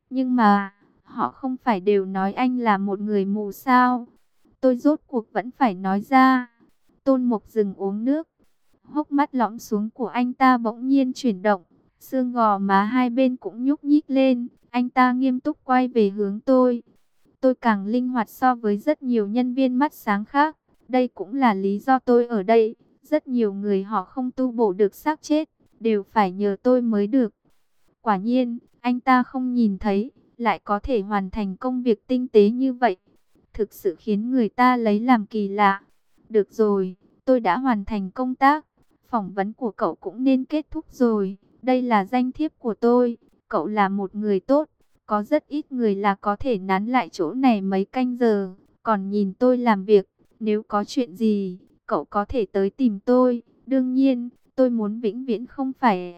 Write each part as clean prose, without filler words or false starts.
Nhưng mà, họ không phải đều nói anh là một người mù sao? Tôi rốt cuộc vẫn phải nói ra. Tôn Mục dừng uống nước. Hốc mắt lõm xuống của anh ta bỗng nhiên chuyển động. Xương gò má hai bên cũng nhúc nhích lên. Anh ta nghiêm túc quay về hướng tôi. Tôi càng linh hoạt so với rất nhiều nhân viên mắt sáng khác. Đây cũng là lý do tôi ở đây. Rất nhiều người họ không tu bổ được xác chết, đều phải nhờ tôi mới được. Quả nhiên, anh ta không nhìn thấy, lại có thể hoàn thành công việc tinh tế như vậy. Thực sự khiến người ta lấy làm kỳ lạ. Được rồi, tôi đã hoàn thành công tác. Phỏng vấn của cậu cũng nên kết thúc rồi. Đây là danh thiếp của tôi. Cậu là một người tốt. Có rất ít người là có thể nán lại chỗ này mấy canh giờ. Còn nhìn tôi làm việc. Nếu có chuyện gì, cậu có thể tới tìm tôi. Đương nhiên, tôi muốn vĩnh viễn không phải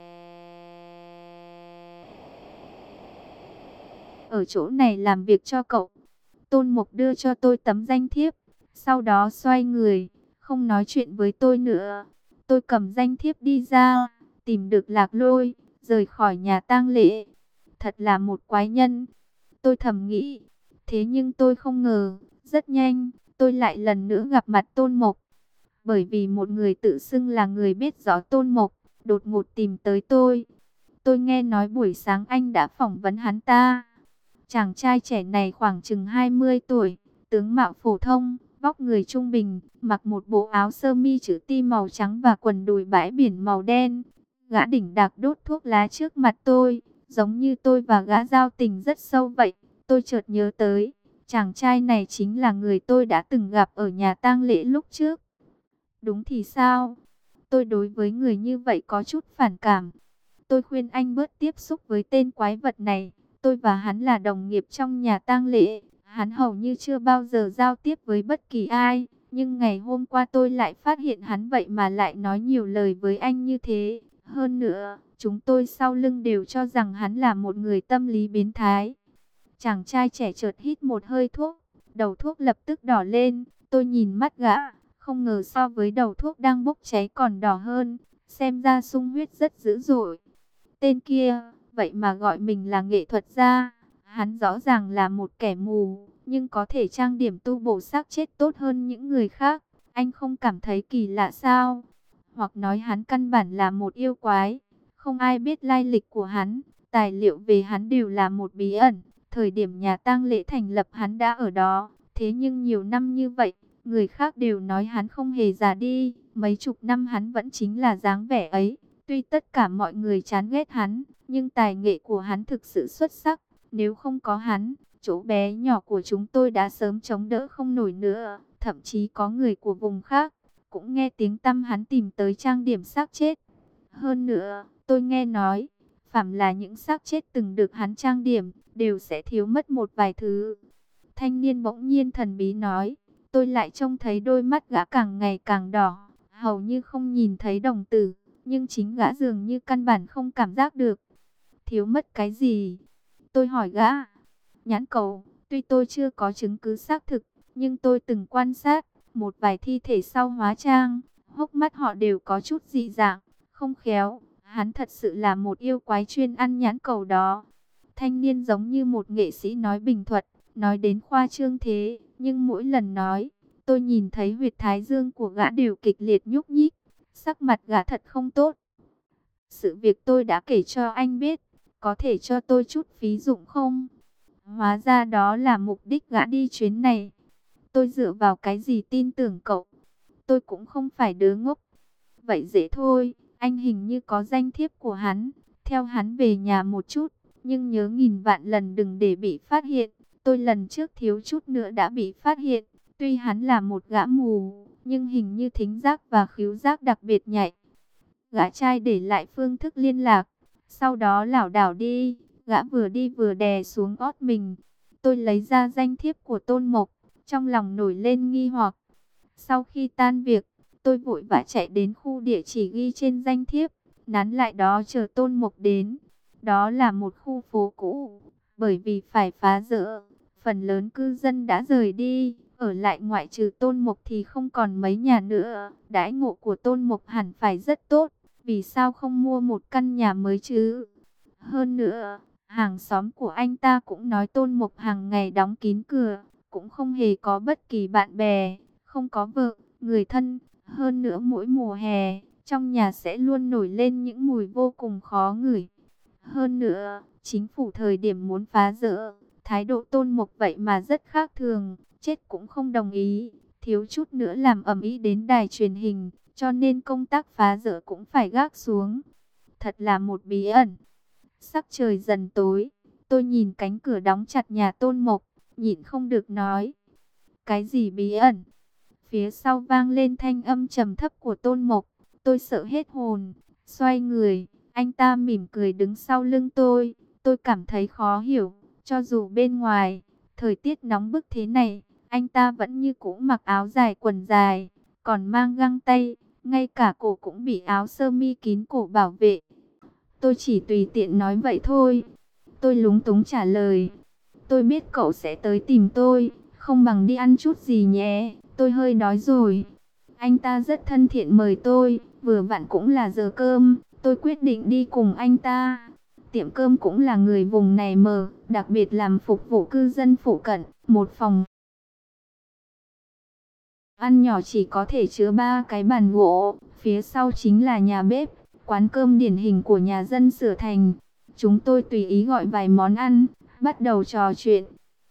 ở chỗ này làm việc cho cậu. Tôn Mục đưa cho tôi tấm danh thiếp, sau đó xoay người, không nói chuyện với tôi nữa. Tôi cầm danh thiếp đi ra, tìm được Lạc Lôi, rời khỏi nhà tang lễ. Thật là một quái nhân, tôi thầm nghĩ. Thế nhưng tôi không ngờ, rất nhanh, tôi lại lần nữa gặp mặt Tôn Mục. Bởi vì một người tự xưng là người biết rõ Tôn Mục, đột ngột tìm tới tôi. Tôi nghe nói buổi sáng anh đã phỏng vấn hắn ta. Chàng trai trẻ này khoảng chừng 20 tuổi, tướng mạo phổ thông, vóc người trung bình, mặc một bộ áo sơ mi chữ T màu trắng và quần đùi bãi biển màu đen. Gã đỉnh đạc đốt thuốc lá trước mặt tôi, giống như tôi và gã giao tình rất sâu vậy. Tôi chợt nhớ tới, chàng trai này chính là người tôi đã từng gặp ở nhà tang lễ lúc trước. Đúng thì sao? Tôi đối với người như vậy có chút phản cảm. Tôi khuyên anh bớt tiếp xúc với tên quái vật này. Tôi và hắn là đồng nghiệp trong nhà tang lễ. Hắn hầu như chưa bao giờ giao tiếp với bất kỳ ai. Nhưng ngày hôm qua tôi lại phát hiện hắn vậy mà lại nói nhiều lời với anh như thế. Hơn nữa, chúng tôi sau lưng đều cho rằng hắn là một người tâm lý biến thái. Chàng trai trẻ chợt hít một hơi thuốc. Đầu thuốc lập tức đỏ lên. Tôi nhìn mắt gã. Không ngờ so với đầu thuốc đang bốc cháy còn đỏ hơn. Xem ra sung huyết rất dữ dội. Tên kia, vậy mà gọi mình là nghệ thuật gia. Hắn rõ ràng là một kẻ mù, nhưng có thể trang điểm tu bổ xác chết tốt hơn những người khác. Anh không cảm thấy kỳ lạ sao? Hoặc nói hắn căn bản là một yêu quái. Không ai biết lai lịch của hắn. Tài liệu về hắn đều là một bí ẩn. Thời điểm nhà tang lễ thành lập hắn đã ở đó. Thế nhưng nhiều năm như vậy, người khác đều nói hắn không hề già đi. Mấy chục năm hắn vẫn chính là dáng vẻ ấy. Tuy tất cả mọi người chán ghét hắn, nhưng tài nghệ của hắn thực sự xuất sắc. Nếu không có hắn, chỗ bé nhỏ của chúng tôi đã sớm chống đỡ không nổi nữa. Thậm chí có người của vùng khác, cũng nghe tiếng tăm hắn tìm tới trang điểm xác chết. Hơn nữa, tôi nghe nói, phàm là những xác chết từng được hắn trang điểm, đều sẽ thiếu mất một vài thứ. Thanh niên bỗng nhiên thần bí nói, tôi lại trông thấy đôi mắt gã càng ngày càng đỏ, hầu như không nhìn thấy đồng tử. Nhưng chính gã dường như căn bản không cảm giác được. Thiếu mất cái gì? Tôi hỏi gã. Nhãn cầu, tuy tôi chưa có chứng cứ xác thực, nhưng tôi từng quan sát một vài thi thể sau hóa trang. Hốc mắt họ đều có chút dị dạng, không khéo. Hắn thật sự là một yêu quái chuyên ăn nhãn cầu đó. Thanh niên giống như một nghệ sĩ nói bình thuật, nói đến khoa trương thế. Nhưng mỗi lần nói, tôi nhìn thấy huyệt thái dương của gã đều kịch liệt nhúc nhích. Sắc mặt gã thật không tốt. Sự việc tôi đã kể cho anh biết, có thể cho tôi chút phí dụng không? Hóa ra đó là mục đích gã đi chuyến này. Tôi dựa vào cái gì tin tưởng cậu? Tôi cũng không phải đứa ngốc. Vậy dễ thôi, anh hình như có danh thiếp của hắn. Theo hắn về nhà một chút, nhưng nhớ nghìn vạn lần đừng để bị phát hiện. Tôi lần trước thiếu chút nữa đã bị phát hiện. Tuy hắn là một gã mù, nhưng hình như thính giác và khứu giác đặc biệt nhạy. Gã trai để lại phương thức liên lạc, sau đó lảo đảo đi. Gã vừa đi vừa đè xuống gót mình. Tôi lấy ra danh thiếp của Tôn Mộc, trong lòng nổi lên nghi hoặc. Sau khi tan việc, tôi vội vã chạy đến khu địa chỉ ghi trên danh thiếp, nán lại đó chờ Tôn Mộc đến. Đó là một khu phố cũ, bởi vì phải phá rỡ, phần lớn cư dân đã rời đi. Ở lại ngoại trừ Tôn Mộc thì không còn mấy nhà nữa. Đãi ngộ của Tôn Mộc hẳn phải rất tốt. Vì sao không mua một căn nhà mới chứ? Hơn nữa, Hàng xóm của anh ta cũng nói Tôn Mục hàng ngày đóng kín cửa, cũng không hề có bất kỳ bạn bè, không có vợ, người thân. Hơn nữa mỗi mùa hè, trong nhà sẽ luôn nổi lên những mùi vô cùng khó ngửi. Hơn nữa, chính phủ thời điểm muốn phá rỡ, thái độ Tôn Mục vậy mà rất khác thường, chết cũng không đồng ý, thiếu chút nữa làm ầm ĩ đến đài truyền hình, cho nên công tác phá rỡ cũng phải gác xuống. Thật là một bí ẩn. Sắc trời dần tối, tôi nhìn cánh cửa đóng chặt nhà Tôn Mục, nhịn không được nói. Cái gì bí ẩn? Phía sau vang lên thanh âm trầm thấp của Tôn Mục, tôi sợ hết hồn, xoay người, anh ta mỉm cười đứng sau lưng tôi cảm thấy khó hiểu, cho dù bên ngoài, thời tiết nóng bức thế này, anh ta vẫn như cũ mặc áo dài quần dài, còn mang găng tay, ngay cả cổ cũng bị áo sơ mi kín cổ bảo vệ. Tôi chỉ tùy tiện nói vậy thôi. Tôi lúng túng trả lời. Tôi biết cậu sẽ tới tìm tôi, không bằng đi ăn chút gì nhé, tôi hơi đói rồi. Anh ta rất thân thiện mời tôi, vừa vặn cũng là giờ cơm, tôi quyết định đi cùng anh ta. Tiệm cơm cũng là người vùng này mở, đặc biệt làm phục vụ cư dân phụ cận, một phòng ăn nhỏ chỉ có thể chứa 3 cái bàn gỗ, phía sau chính là nhà bếp, quán cơm điển hình của nhà dân Sửa Thành. Chúng tôi tùy ý gọi vài món ăn, bắt đầu trò chuyện.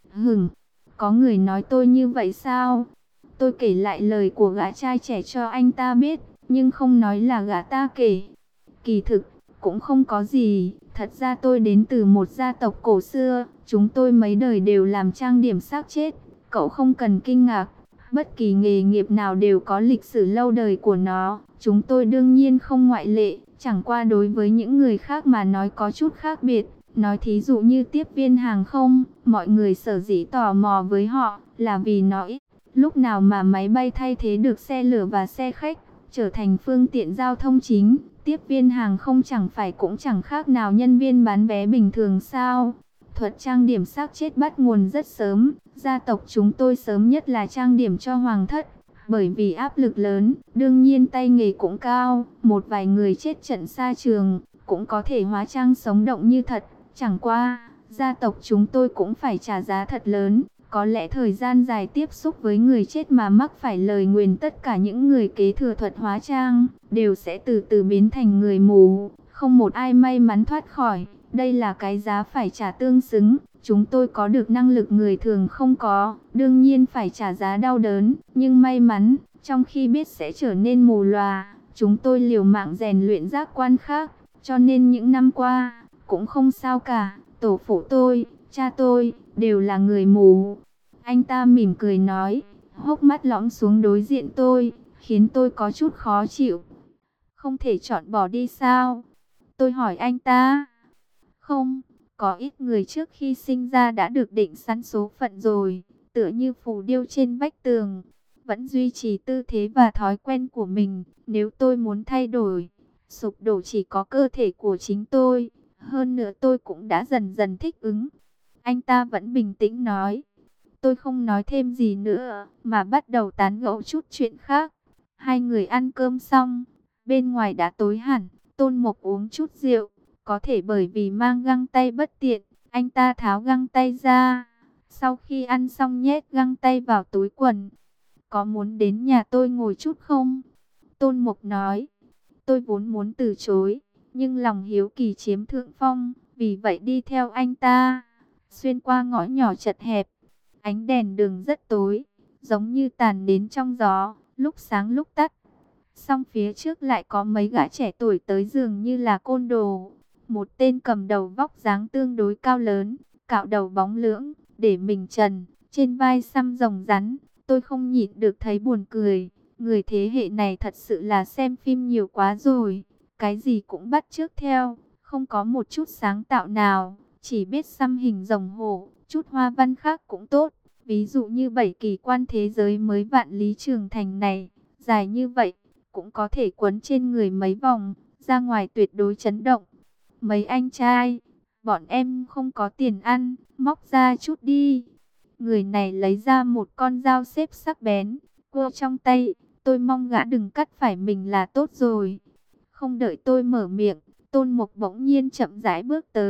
Có người nói tôi như vậy sao? Tôi kể lại lời của gã trai trẻ cho anh ta biết, nhưng không nói là gã ta kể. Kỳ thực, cũng không có gì, thật ra tôi đến từ một gia tộc cổ xưa, chúng tôi mấy đời đều làm trang điểm xác chết, cậu không cần kinh ngạc. Bất kỳ nghề nghiệp nào đều có lịch sử lâu đời của nó, chúng tôi đương nhiên không ngoại lệ, chẳng qua đối với những người khác mà nói có chút khác biệt. Nói thí dụ như tiếp viên hàng không, mọi người sở dĩ tò mò với họ là vì nó ít lúc nào mà máy bay thay thế được xe lửa và xe khách, trở thành phương tiện giao thông chính. Tiếp viên hàng không chẳng phải cũng chẳng khác nào nhân viên bán vé bình thường sao? Thuật trang điểm xác chết bắt nguồn rất sớm, gia tộc chúng tôi sớm nhất là trang điểm cho hoàng thất. Bởi vì áp lực lớn, đương nhiên tay nghề cũng cao, một vài người chết trận xa trường, cũng có thể hóa trang sống động như thật. Chẳng qua, gia tộc chúng tôi cũng phải trả giá thật lớn, có lẽ thời gian dài tiếp xúc với người chết mà mắc phải lời nguyền, tất cả những người kế thừa thuật hóa trang, đều sẽ từ từ biến thành người mù, không một ai may mắn thoát khỏi. Đây là cái giá phải trả tương xứng, chúng tôi có được năng lực người thường không có, đương nhiên phải trả giá đau đớn, nhưng may mắn, trong khi biết sẽ trở nên mù lòa, chúng tôi liều mạng rèn luyện giác quan khác, cho nên những năm qua, cũng không sao cả, tổ phụ tôi, cha tôi, đều là người mù. Anh ta mỉm cười nói, hốc mắt lõm xuống đối diện tôi, khiến tôi có chút khó chịu. Không thể chọn bỏ đi sao? Tôi hỏi anh ta. Không, có ít người trước khi sinh ra đã được định sẵn số phận rồi, tựa như phù điêu trên vách tường, vẫn duy trì tư thế và thói quen của mình. Nếu tôi muốn thay đổi, sụp đổ chỉ có cơ thể của chính tôi, hơn nữa tôi cũng đã dần dần thích ứng. Anh ta vẫn bình tĩnh nói. Tôi không nói thêm gì nữa, mà bắt đầu tán gẫu chút chuyện khác. Hai người ăn cơm xong, bên ngoài đã tối hẳn, Tôn Mục uống chút rượu. Có thể bởi vì mang găng tay bất tiện, anh ta tháo găng tay ra. Sau khi ăn xong nhét găng tay vào túi quần. Có muốn đến nhà tôi ngồi chút không? Tôn Mục nói. Tôi vốn muốn từ chối, nhưng lòng hiếu kỳ chiếm thượng phong, vì vậy đi theo anh ta. Xuyên qua ngõ nhỏ chật hẹp, ánh đèn đường rất tối, giống như tàn đến trong gió, lúc sáng lúc tắt. Song phía trước lại có mấy gã trẻ tuổi tới dường như là côn đồ. Một tên cầm đầu vóc dáng tương đối cao lớn, cạo đầu bóng lưỡng, để mình trần, trên vai xăm rồng rắn. Tôi không nhịn được thấy buồn cười. Người thế hệ này thật sự là xem phim nhiều quá rồi. Cái gì cũng bắt chước theo, không có một chút sáng tạo nào. Chỉ biết xăm hình rồng hổ, chút hoa văn khác cũng tốt. Ví dụ như 7 kỳ quan thế giới mới Vạn Lý Trường Thành này, dài như vậy, cũng có thể quấn trên người mấy vòng, ra ngoài tuyệt đối chấn động. Mấy anh trai, bọn em không có tiền ăn, móc ra chút đi. Người này lấy ra một con dao xếp sắc bén, cua trong tay. Tôi mong gã đừng cắt phải mình là tốt rồi. Không đợi tôi mở miệng, Tôn Mục bỗng nhiên chậm rãi bước tới.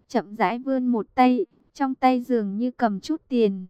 chậm rãi vươn một tay, trong tay dường như cầm chút tiền.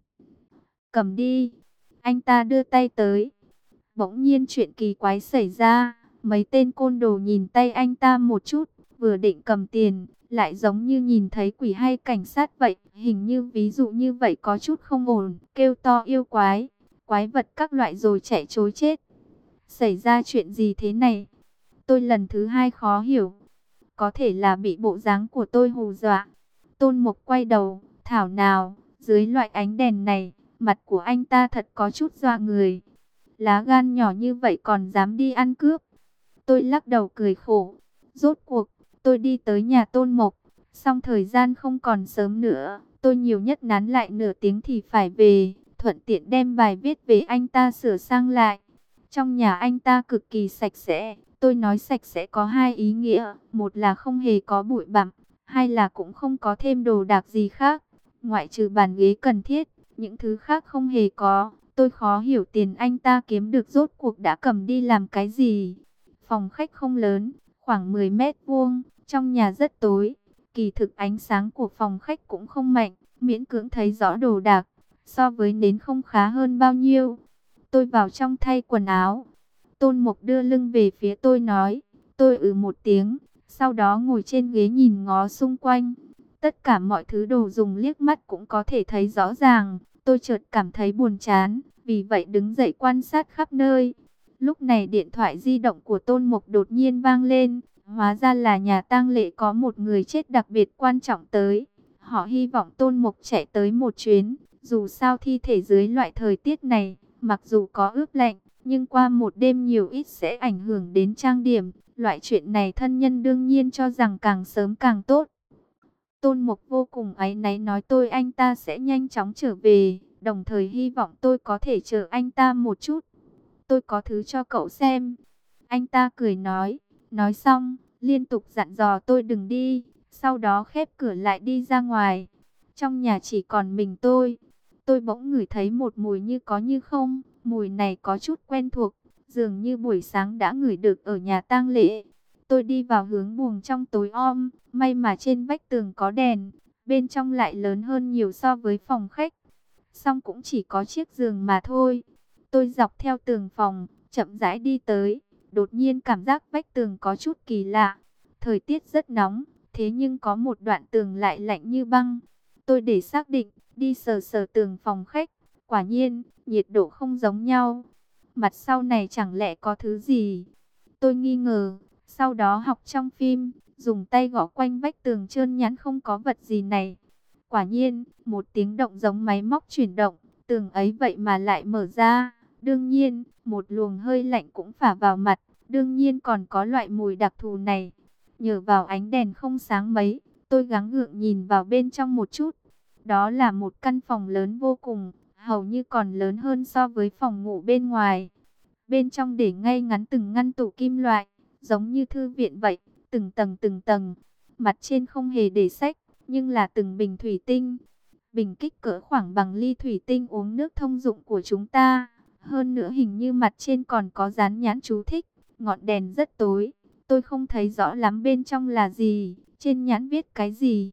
Cầm đi. Anh ta đưa tay tới. Bỗng nhiên chuyện kỳ quái xảy ra. Mấy tên côn đồ nhìn tay anh ta một chút, vừa định cầm tiền, lại giống như nhìn thấy quỷ hay cảnh sát vậy. Hình như ví dụ như vậy có chút không ổn, kêu to yêu quái, quái vật các loại rồi chạy trối chết. Xảy ra chuyện gì thế này? Tôi lần thứ hai khó hiểu. Có thể là bị bộ dáng của tôi hù dọa. Tôn Mục quay đầu, thảo nào, dưới loại ánh đèn này, mặt của anh ta thật có chút dọa người. Lá gan nhỏ như vậy còn dám đi ăn cướp. Tôi lắc đầu cười khổ. Rốt cuộc, tôi đi tới nhà Tôn Mục. Xong thời gian không còn sớm nữa. Tôi nhiều nhất nán lại nửa tiếng thì phải về. Thuận tiện đem bài viết về anh ta sửa sang lại. Trong nhà anh ta cực kỳ sạch sẽ. Tôi nói sạch sẽ có hai ý nghĩa. Một là không hề có bụi bặm. Hai là cũng không có thêm đồ đạc gì khác. Ngoại trừ bàn ghế cần thiết. Những thứ khác không hề có. Tôi khó hiểu tiền anh ta kiếm được rốt cuộc đã cầm đi làm cái gì. Phòng khách không lớn, khoảng 10 mét vuông, trong nhà rất tối. Kỳ thực ánh sáng của phòng khách cũng không mạnh, miễn cưỡng thấy rõ đồ đạc. So với nến không khá hơn bao nhiêu. Tôi vào trong thay quần áo. Tôn Mục đưa lưng về phía tôi nói. Tôi một tiếng, sau đó ngồi trên ghế nhìn ngó xung quanh. Tất cả mọi thứ đồ dùng liếc mắt cũng có thể thấy rõ ràng. Tôi chợt cảm thấy buồn chán, vì vậy đứng dậy quan sát khắp nơi. Lúc này điện thoại di động của Tôn Mục đột nhiên vang lên. Hóa ra là nhà tang lễ có một người chết đặc biệt quan trọng tới. Họ hy vọng Tôn Mục chạy tới một chuyến. Dù sao thi thể dưới loại thời tiết này, mặc dù có ướp lạnh, nhưng qua một đêm nhiều ít sẽ ảnh hưởng đến trang điểm. Loại chuyện này thân nhân đương nhiên cho rằng càng sớm càng tốt. Tôn Mục vô cùng áy náy nói tôi anh ta sẽ nhanh chóng trở về, đồng thời hy vọng tôi có thể chờ anh ta một chút. Tôi có thứ cho cậu xem. Anh ta cười nói xong, liên tục dặn dò tôi đừng đi, sau đó khép cửa lại đi ra ngoài. Trong nhà chỉ còn mình tôi bỗng ngửi thấy một mùi như có như không, mùi này có chút quen thuộc, dường như buổi sáng đã ngửi được ở nhà tang lễ. Tôi đi vào hướng buồng trong tối om, may mà trên vách tường có đèn, bên trong lại lớn hơn nhiều so với phòng khách. Song cũng chỉ có chiếc giường mà thôi. Tôi dọc theo tường phòng, chậm rãi đi tới, đột nhiên cảm giác vách tường có chút kỳ lạ. Thời tiết rất nóng, thế nhưng có một đoạn tường lại lạnh như băng. Tôi để xác định, đi sờ sờ tường phòng khách, quả nhiên, nhiệt độ không giống nhau. Mặt sau này chẳng lẽ có thứ gì? Tôi nghi ngờ, sau đó học trong phim, dùng tay gõ quanh vách tường trơn nhẵn không có vật gì này. Quả nhiên, một tiếng động giống máy móc chuyển động, tường ấy vậy mà lại mở ra. Đương nhiên, một luồng hơi lạnh cũng phả vào mặt, đương nhiên còn có loại mùi đặc thù này. Nhờ vào ánh đèn không sáng mấy, tôi gắng gượng nhìn vào bên trong một chút. Đó là một căn phòng lớn vô cùng, hầu như còn lớn hơn so với phòng ngủ bên ngoài. Bên trong để ngay ngắn từng ngăn tủ kim loại, giống như thư viện vậy, từng tầng từng tầng. Mặt trên không hề để sách, nhưng là từng bình thủy tinh. Bình kích cỡ khoảng bằng ly thủy tinh uống nước thông dụng của chúng ta. Hơn nữa hình như mặt trên còn có dán nhãn chú thích. Ngọn đèn rất tối, tôi không thấy rõ lắm bên trong là gì, trên nhãn viết cái gì.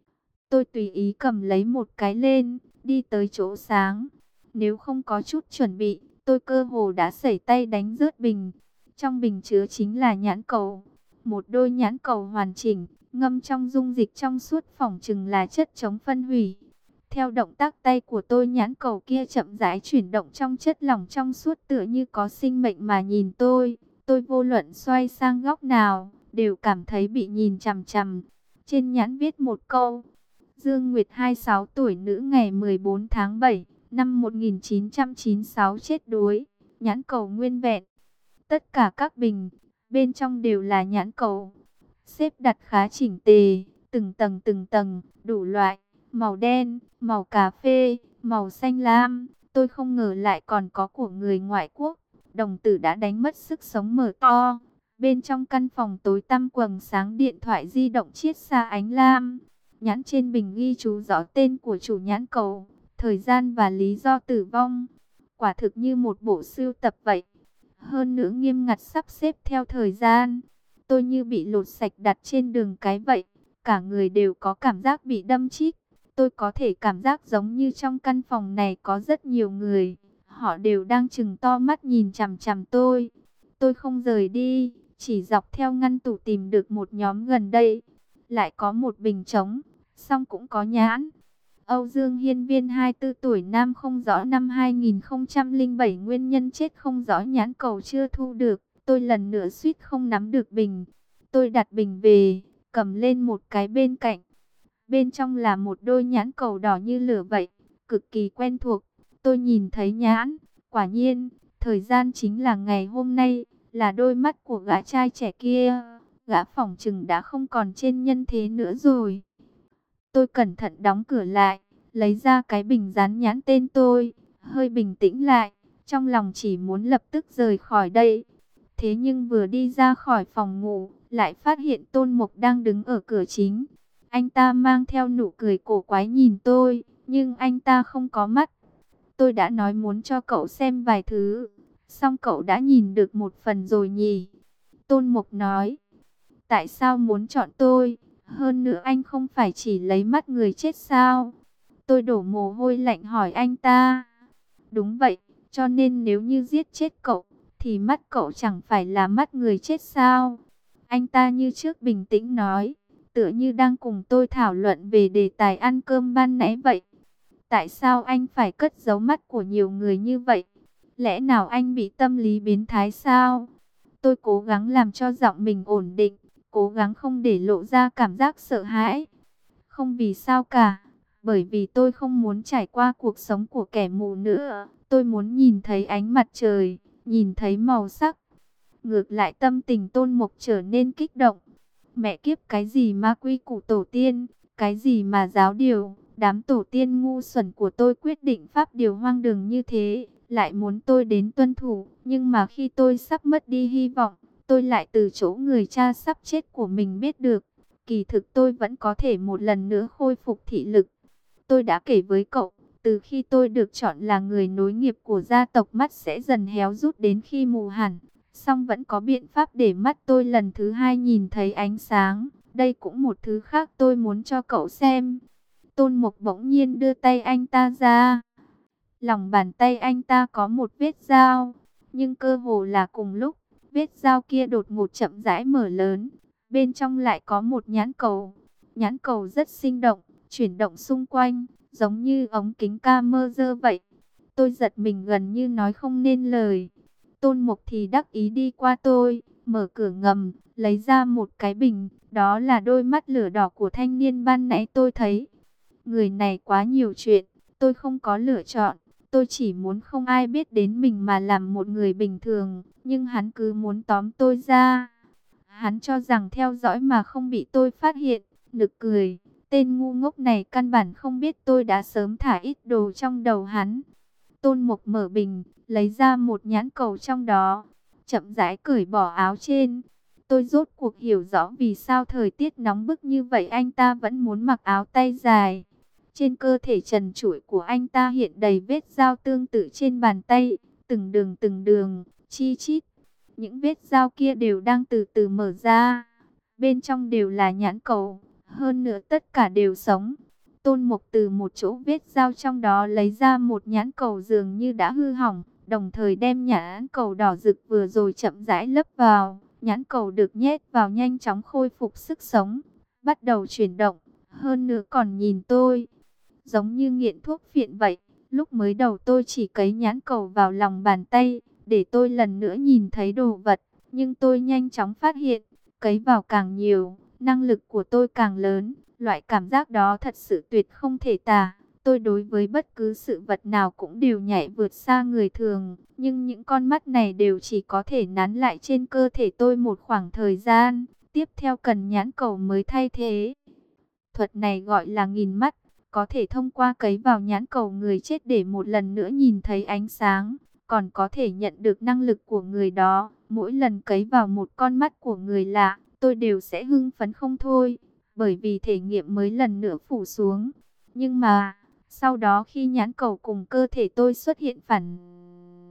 Tôi tùy ý cầm lấy một cái lên, đi tới chỗ sáng. Nếu không có chút chuẩn bị, tôi cơ hồ đã sẩy tay đánh rớt bình. Trong bình chứa chính là nhãn cầu. Một đôi nhãn cầu hoàn chỉnh, ngâm trong dung dịch trong suốt, phỏng chừng là chất chống phân hủy. Theo động tác tay của tôi, nhãn cầu kia chậm rãi chuyển động trong chất lỏng trong suốt tựa như có sinh mệnh mà nhìn tôi. Tôi vô luận xoay sang góc nào, đều cảm thấy bị nhìn chằm chằm. Trên nhãn viết một câu: Dương Nguyệt 26 tuổi, nữ, ngày 14 tháng 7 năm 1996, chết đuối. Nhãn cầu nguyên vẹn. Tất cả các bình bên trong đều là nhãn cầu, xếp đặt khá chỉnh tề, từng tầng, đủ loại, màu đen, màu cà phê, màu xanh lam. Tôi không ngờ lại còn có của người ngoại quốc. Đồng tử đã đánh mất sức sống mở to. Bên trong căn phòng tối tăm quầng sáng điện thoại di động chiết xa ánh lam. Nhãn trên bình ghi chú rõ tên của chủ nhãn cầu, thời gian và lý do tử vong. Quả thực như một bộ sưu tập vậy. Hơn nữa nghiêm ngặt sắp xếp theo thời gian. Tôi như bị lột sạch đặt trên đường cái vậy. cả người đều có cảm giác bị đâm chích. Tôi có thể cảm giác giống như trong căn phòng này có rất nhiều người. Họ đều đang trừng to mắt nhìn chằm chằm tôi. Tôi không rời đi, chỉ dọc theo ngăn tủ tìm được một nhóm gần đây. Lại có một bình trống, xong cũng có nhãn. Âu Dương Hiên Viên 24 tuổi nam không rõ năm 2007 nguyên nhân chết không rõ nhãn cầu chưa thu được. Tôi lần nữa suýt không nắm được bình. Tôi đặt bình về, cầm lên một cái bên cạnh. Bên trong là một đôi nhãn cầu đỏ như lửa vậy, cực kỳ quen thuộc. Tôi nhìn thấy nhãn, quả nhiên, thời gian chính là ngày hôm nay, là đôi mắt của gã trai trẻ kia. Gã phỏng chừng đã không còn trên nhân thế nữa rồi. Tôi cẩn thận đóng cửa lại, lấy ra cái bình dán nhãn tên tôi, hơi bình tĩnh lại, trong lòng chỉ muốn lập tức rời khỏi đây. Thế nhưng vừa đi ra khỏi phòng ngủ, lại phát hiện Tôn Mục đang đứng ở cửa chính. Anh ta mang theo nụ cười cổ quái nhìn tôi, nhưng anh ta không có mắt. Tôi đã nói muốn cho cậu xem vài thứ, xong cậu đã nhìn được một phần rồi nhỉ? Tôn Mục nói, tại sao muốn chọn tôi? Hơn nữa anh không phải chỉ lấy mắt người chết sao? Tôi đổ mồ hôi lạnh hỏi anh ta. Đúng vậy, cho nên nếu như giết chết cậu, thì mắt cậu chẳng phải là mắt người chết sao? Anh ta như trước bình tĩnh nói, tựa như đang cùng tôi thảo luận về đề tài ăn cơm ban nãy vậy. Tại sao anh phải cất giấu mắt của nhiều người như vậy? Lẽ nào anh bị tâm lý biến thái sao? Tôi cố gắng làm cho giọng mình ổn định, cố gắng không để lộ ra cảm giác sợ hãi. Không vì sao cả, bởi vì tôi không muốn trải qua cuộc sống của kẻ mù nữa. Tôi muốn nhìn thấy ánh mặt trời, nhìn thấy màu sắc. Ngược lại tâm tình Tôn Mục trở nên kích động. Mẹ kiếp, cái gì ma quy củ tổ tiên, cái gì mà giáo điều, đám tổ tiên ngu xuẩn của tôi quyết định pháp điều hoang đường như thế, lại muốn tôi đến tuân thủ. Nhưng mà khi tôi sắp mất đi hy vọng, tôi lại từ chỗ người cha sắp chết của mình biết được, kỳ thực tôi vẫn có thể một lần nữa khôi phục thị lực. Tôi đã kể với cậu, từ khi tôi được chọn là người nối nghiệp của gia tộc, mắt sẽ dần héo rút đến khi mù hẳn. Song vẫn có biện pháp để mắt tôi lần thứ hai nhìn thấy ánh sáng. Đây cũng một thứ khác tôi muốn cho cậu xem. Tôn Mục bỗng nhiên đưa tay anh ta ra. Lòng bàn tay anh ta có một vết dao. Nhưng cơ hồ là cùng lúc, vết dao kia đột ngột chậm rãi mở lớn. Bên trong lại có một nhãn cầu. Nhãn cầu rất sinh động, chuyển động xung quanh, giống như ống kính camera vậy. Tôi giật mình gần như nói không nên lời. Tôn Mục thì đắc ý đi qua tôi, mở cửa ngầm, lấy ra một cái bình, đó là đôi mắt lửa đỏ của thanh niên ban nãy tôi thấy. Người này quá nhiều chuyện, tôi không có lựa chọn, tôi chỉ muốn không ai biết đến mình mà làm một người bình thường, nhưng hắn cứ muốn tóm tôi ra. Hắn cho rằng theo dõi mà không bị tôi phát hiện, nực cười, tên ngu ngốc này căn bản không biết tôi đã sớm thả ít đồ trong đầu hắn. Tôn Mục mở bình, lấy ra một nhãn cầu trong đó, chậm rãi cởi bỏ áo trên. Tôi rốt cuộc hiểu rõ vì sao thời tiết nóng bức như vậy anh ta vẫn muốn mặc áo tay dài. Trên cơ thể trần trụi của anh ta hiện đầy vết dao tương tự trên bàn tay, từng đường, chi chít. Những vết dao kia đều đang từ từ mở ra. Bên trong đều là nhãn cầu, hơn nữa tất cả đều sống. Tôn Mục từ một chỗ vết dao trong đó lấy ra một nhãn cầu dường như đã hư hỏng, đồng thời đem nhãn cầu đỏ rực vừa rồi chậm rãi lấp vào. Nhãn cầu được nhét vào nhanh chóng khôi phục sức sống, bắt đầu chuyển động, hơn nữa còn nhìn tôi, giống như nghiện thuốc phiện vậy. Lúc mới đầu tôi chỉ cấy nhãn cầu vào lòng bàn tay, để tôi lần nữa nhìn thấy đồ vật, nhưng tôi nhanh chóng phát hiện, cấy vào càng nhiều, năng lực của tôi càng lớn. Loại cảm giác đó thật sự tuyệt không thể tả. Tôi đối với bất cứ sự vật nào cũng đều nhảy vượt xa người thường. Nhưng những con mắt này đều chỉ có thể nắn lại trên cơ thể tôi một khoảng thời gian. Tiếp theo cần nhãn cầu mới thay thế. Thuật này gọi là nghìn mắt. Có thể thông qua cấy vào nhãn cầu người chết để một lần nữa nhìn thấy ánh sáng. Còn có thể nhận được năng lực của người đó. Mỗi lần cấy vào một con mắt của người lạ, tôi đều sẽ hưng phấn không thôi, bởi vì thể nghiệm mới lần nữa phủ xuống. Nhưng mà, sau đó khi nhãn cầu cùng cơ thể tôi xuất hiện phản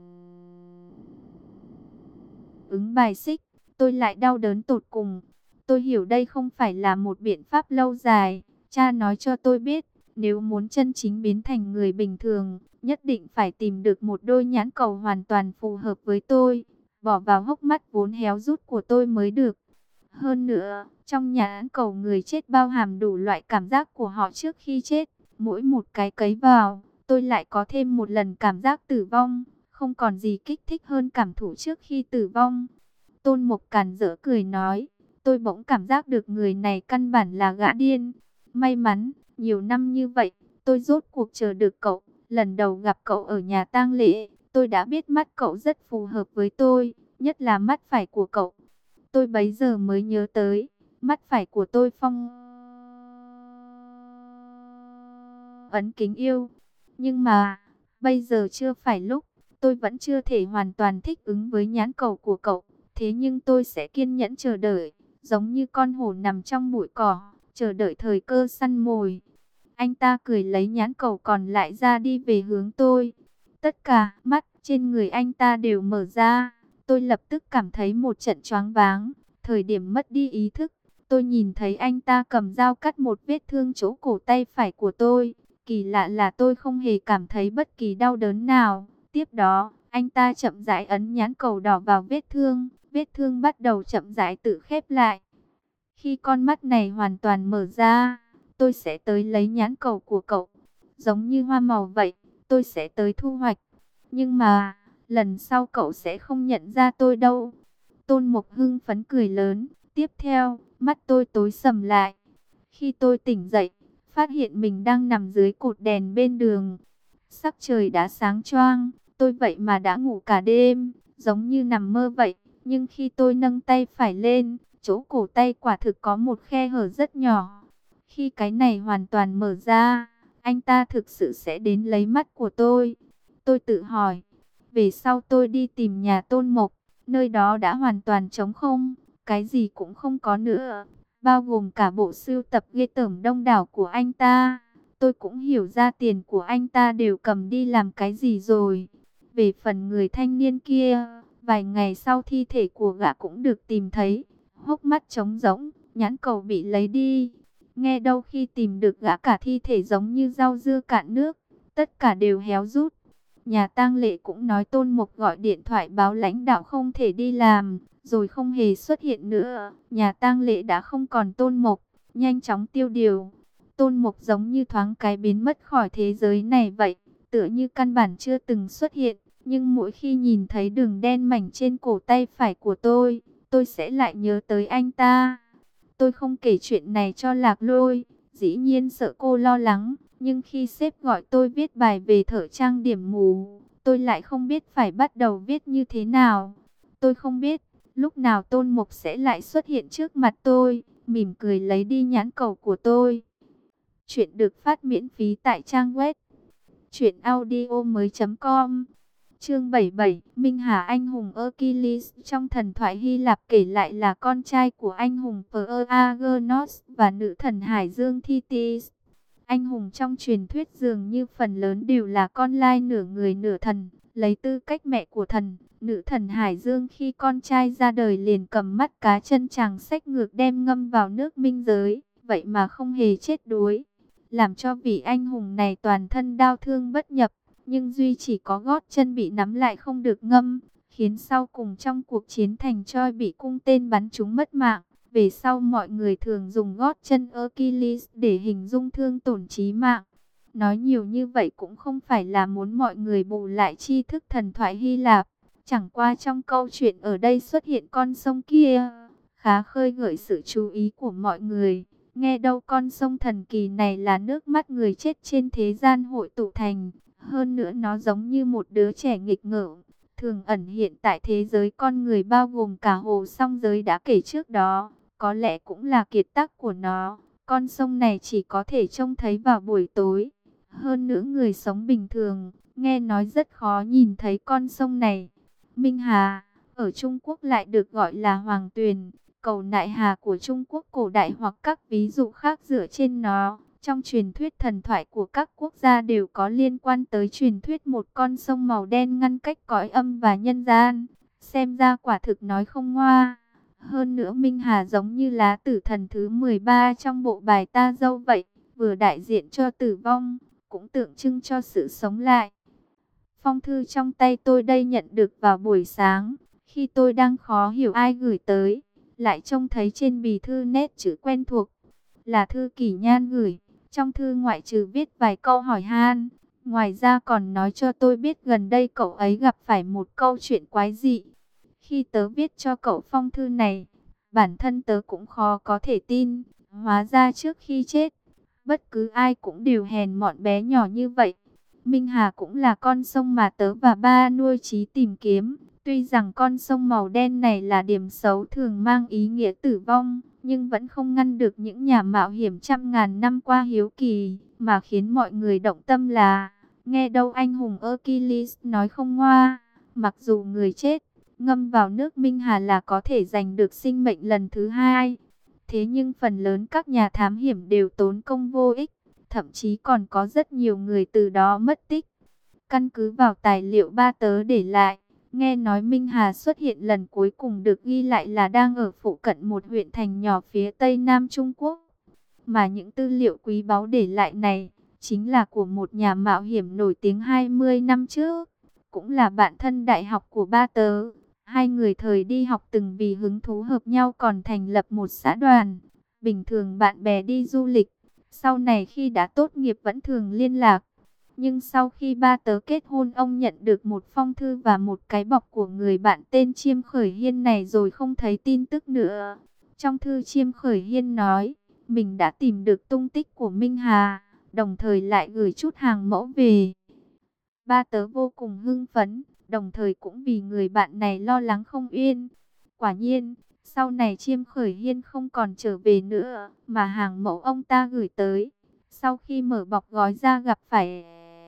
ứng bài xích, tôi lại đau đớn tột cùng. Tôi hiểu đây không phải là một biện pháp lâu dài. Cha nói cho tôi biết, nếu muốn chân chính biến thành người bình thường, nhất định phải tìm được một đôi nhãn cầu hoàn toàn phù hợp với tôi, bỏ vào hốc mắt vốn héo rút của tôi mới được. Hơn nữa, trong nhãn cầu người chết bao hàm đủ loại cảm giác của họ trước khi chết. Mỗi một cái cấy vào, tôi lại có thêm một lần cảm giác tử vong. Không còn gì kích thích hơn cảm thụ trước khi tử vong. Tôn Mục càn rỡ cười nói, tôi bỗng cảm giác được người này căn bản là gã điên. May mắn, nhiều năm như vậy, tôi rốt cuộc chờ được cậu. Lần đầu gặp cậu ở nhà tang lễ, tôi đã biết mắt cậu rất phù hợp với tôi, nhất là mắt phải của cậu. Tôi bấy giờ mới nhớ tới, mắt phải của tôi phong ấn kính yêu. Nhưng mà, bây giờ chưa phải lúc, tôi vẫn chưa thể hoàn toàn thích ứng với nhãn cầu của cậu. Thế nhưng tôi sẽ kiên nhẫn chờ đợi, giống như con hổ nằm trong bụi cỏ, chờ đợi thời cơ săn mồi. Anh ta cười lấy nhãn cầu còn lại ra đi về hướng tôi. Tất cả mắt trên người anh ta đều mở ra. Tôi lập tức cảm thấy một trận choáng váng. Thời điểm mất đi ý thức, tôi nhìn thấy anh ta cầm dao cắt một vết thương chỗ cổ tay phải của tôi. Kỳ lạ là tôi không hề cảm thấy bất kỳ đau đớn nào. Tiếp đó, anh ta chậm rãi ấn nhãn cầu đỏ vào vết thương bắt đầu chậm rãi tự khép lại. Khi con mắt này hoàn toàn mở ra, tôi sẽ tới lấy nhãn cầu của cậu. Giống như hoa màu vậy, tôi sẽ tới thu hoạch. Nhưng mà, lần sau cậu sẽ không nhận ra tôi đâu. Tôn Mục hưng phấn cười lớn. Tiếp theo, mắt tôi tối sầm lại. Khi tôi tỉnh dậy, phát hiện mình đang nằm dưới cột đèn bên đường. Sắc trời đã sáng choang, tôi vậy mà đã ngủ cả đêm, giống như nằm mơ vậy. Nhưng khi tôi nâng tay phải lên, chỗ cổ tay quả thực có một khe hở rất nhỏ. Khi cái này hoàn toàn mở ra, anh ta thực sự sẽ đến lấy mắt của tôi. Tôi tự hỏi, về sau tôi đi tìm nhà Tôn Mộc, nơi đó đã hoàn toàn trống không, cái gì cũng không có nữa, bao gồm cả bộ sưu tập ghê tởm đông đảo của anh ta. Tôi cũng hiểu ra tiền của anh ta đều cầm đi làm cái gì rồi. Về phần người thanh niên kia, vài ngày sau thi thể của gã cũng được tìm thấy, hốc mắt trống rỗng, nhãn cầu bị lấy đi. Nghe đâu khi tìm được gã cả thi thể giống như rau dưa cạn nước, tất cả đều héo rút. Nhà tang lễ cũng nói Tôn Mục gọi điện thoại báo lãnh đạo không thể đi làm, rồi không hề xuất hiện nữa. Nhà tang lễ đã không còn Tôn Mục, nhanh chóng tiêu điều. Tôn Mục giống như thoáng cái biến mất khỏi thế giới này vậy, tựa như căn bản chưa từng xuất hiện. Nhưng mỗi khi nhìn thấy đường đen mảnh trên cổ tay phải của tôi sẽ lại nhớ tới anh ta. Tôi không kể chuyện này cho Lạc Lôi, dĩ nhiên sợ cô lo lắng. Nhưng khi sếp gọi tôi viết bài về thợ trang điểm mù, tôi lại không biết phải bắt đầu viết như thế nào. Tôi không biết lúc nào Tôn Mục sẽ lại xuất hiện trước mặt tôi, mỉm cười lấy đi nhãn cầu của tôi. Chuyện được phát miễn phí tại trang web truyệnaudiomoi.com. Chương 77, Minh Hà anh hùng Achilles trong thần thoại Hy Lạp kể lại là con trai của anh hùng Perseus và nữ thần Hải Dương Thetis. Anh hùng trong truyền thuyết dường như phần lớn đều là con lai nửa người nửa thần, lấy tư cách mẹ của thần. Nữ thần Hải Dương khi con trai ra đời liền cầm mắt cá chân chàng xách ngược đem ngâm vào nước minh giới, vậy mà không hề chết đuối, làm cho vị anh hùng này toàn thân đau thương bất nhập. Nhưng duy chỉ có gót chân bị nắm lại không được ngâm, khiến sau cùng trong cuộc chiến thành Troy bị cung tên bắn trúng mất mạng. Về sau mọi người thường dùng gót chân Achilles để hình dung thương tổn chí mạng. Nói nhiều như vậy cũng không phải là muốn mọi người bù lại tri thức thần thoại Hy Lạp. Chẳng qua trong câu chuyện ở đây xuất hiện con sông kia, khá khơi gợi sự chú ý của mọi người. Nghe đâu con sông thần kỳ này là nước mắt người chết trên thế gian hội tụ thành. Hơn nữa nó giống như một đứa trẻ nghịch ngợm, thường ẩn hiện tại thế giới con người bao gồm cả hồ song giới đã kể trước đó. Có lẽ cũng là kiệt tác của nó. Con sông này chỉ có thể trông thấy vào buổi tối. Hơn nữa người sống bình thường, nghe nói rất khó nhìn thấy con sông này. Minh Hà, ở Trung Quốc lại được gọi là Hoàng Tuyền, cầu nại hà của Trung Quốc cổ đại hoặc các ví dụ khác dựa trên nó. Trong truyền thuyết thần thoại của các quốc gia đều có liên quan tới truyền thuyết một con sông màu đen ngăn cách cõi âm và nhân gian. Xem ra quả thực nói không ngoa. Hơn nữa Minh Hà giống như lá tử thần thứ 13 trong bộ bài ta dâu vậy, vừa đại diện cho tử vong, cũng tượng trưng cho sự sống lại. Phong thư trong tay tôi đây nhận được vào buổi sáng, khi tôi đang khó hiểu ai gửi tới, lại trông thấy trên bì thư nét chữ quen thuộc, là thư Kỷ Nhan gửi. Trong thư ngoại trừ viết vài câu hỏi han, ngoài ra còn nói cho tôi biết gần đây cậu ấy gặp phải một câu chuyện quái dị. Khi tớ viết cho cậu phong thư này, bản thân tớ cũng khó có thể tin, hóa ra trước khi chết, bất cứ ai cũng đều hèn mọn bé nhỏ như vậy. Minh Hà cũng là con sông mà tớ và ba nuôi chí tìm kiếm. Tuy rằng con sông màu đen này là điểm xấu thường mang ý nghĩa tử vong, nhưng vẫn không ngăn được những nhà mạo hiểm trăm ngàn năm qua hiếu kỳ, mà khiến mọi người động tâm là, nghe đâu anh hùng Achilles nói không ngoa, mặc dù người chết, ngâm vào nước Minh Hà là có thể giành được sinh mệnh lần thứ hai. Thế nhưng phần lớn các nhà thám hiểm đều tốn công vô ích, thậm chí còn có rất nhiều người từ đó mất tích. Căn cứ vào tài liệu ba tớ để lại, nghe nói Minh Hà xuất hiện lần cuối cùng được ghi lại là đang ở phụ cận một huyện thành nhỏ phía tây nam Trung Quốc. Mà những tư liệu quý báu để lại này, chính là của một nhà mạo hiểm nổi tiếng 20 năm trước, cũng là bạn thân đại học của ba tớ. Hai người thời đi học từng vì hứng thú hợp nhau còn thành lập một xã đoàn. Bình thường bạn bè đi du lịch, sau này khi đã tốt nghiệp vẫn thường liên lạc. Nhưng sau khi ba tớ kết hôn, ông nhận được một phong thư và một cái bọc của người bạn tên Chiêm Khởi Hiên này rồi không thấy tin tức nữa. Trong thư Chiêm Khởi Hiên nói, mình đã tìm được tung tích của Minh Hà, đồng thời lại gửi chút hàng mẫu về. Ba tớ vô cùng hưng phấn, đồng thời cũng vì người bạn này lo lắng không yên. Quả nhiên, sau này Chiêm Khởi Hiên không còn trở về nữa, mà hàng mẫu ông ta gửi tới, sau khi mở bọc gói ra gặp phải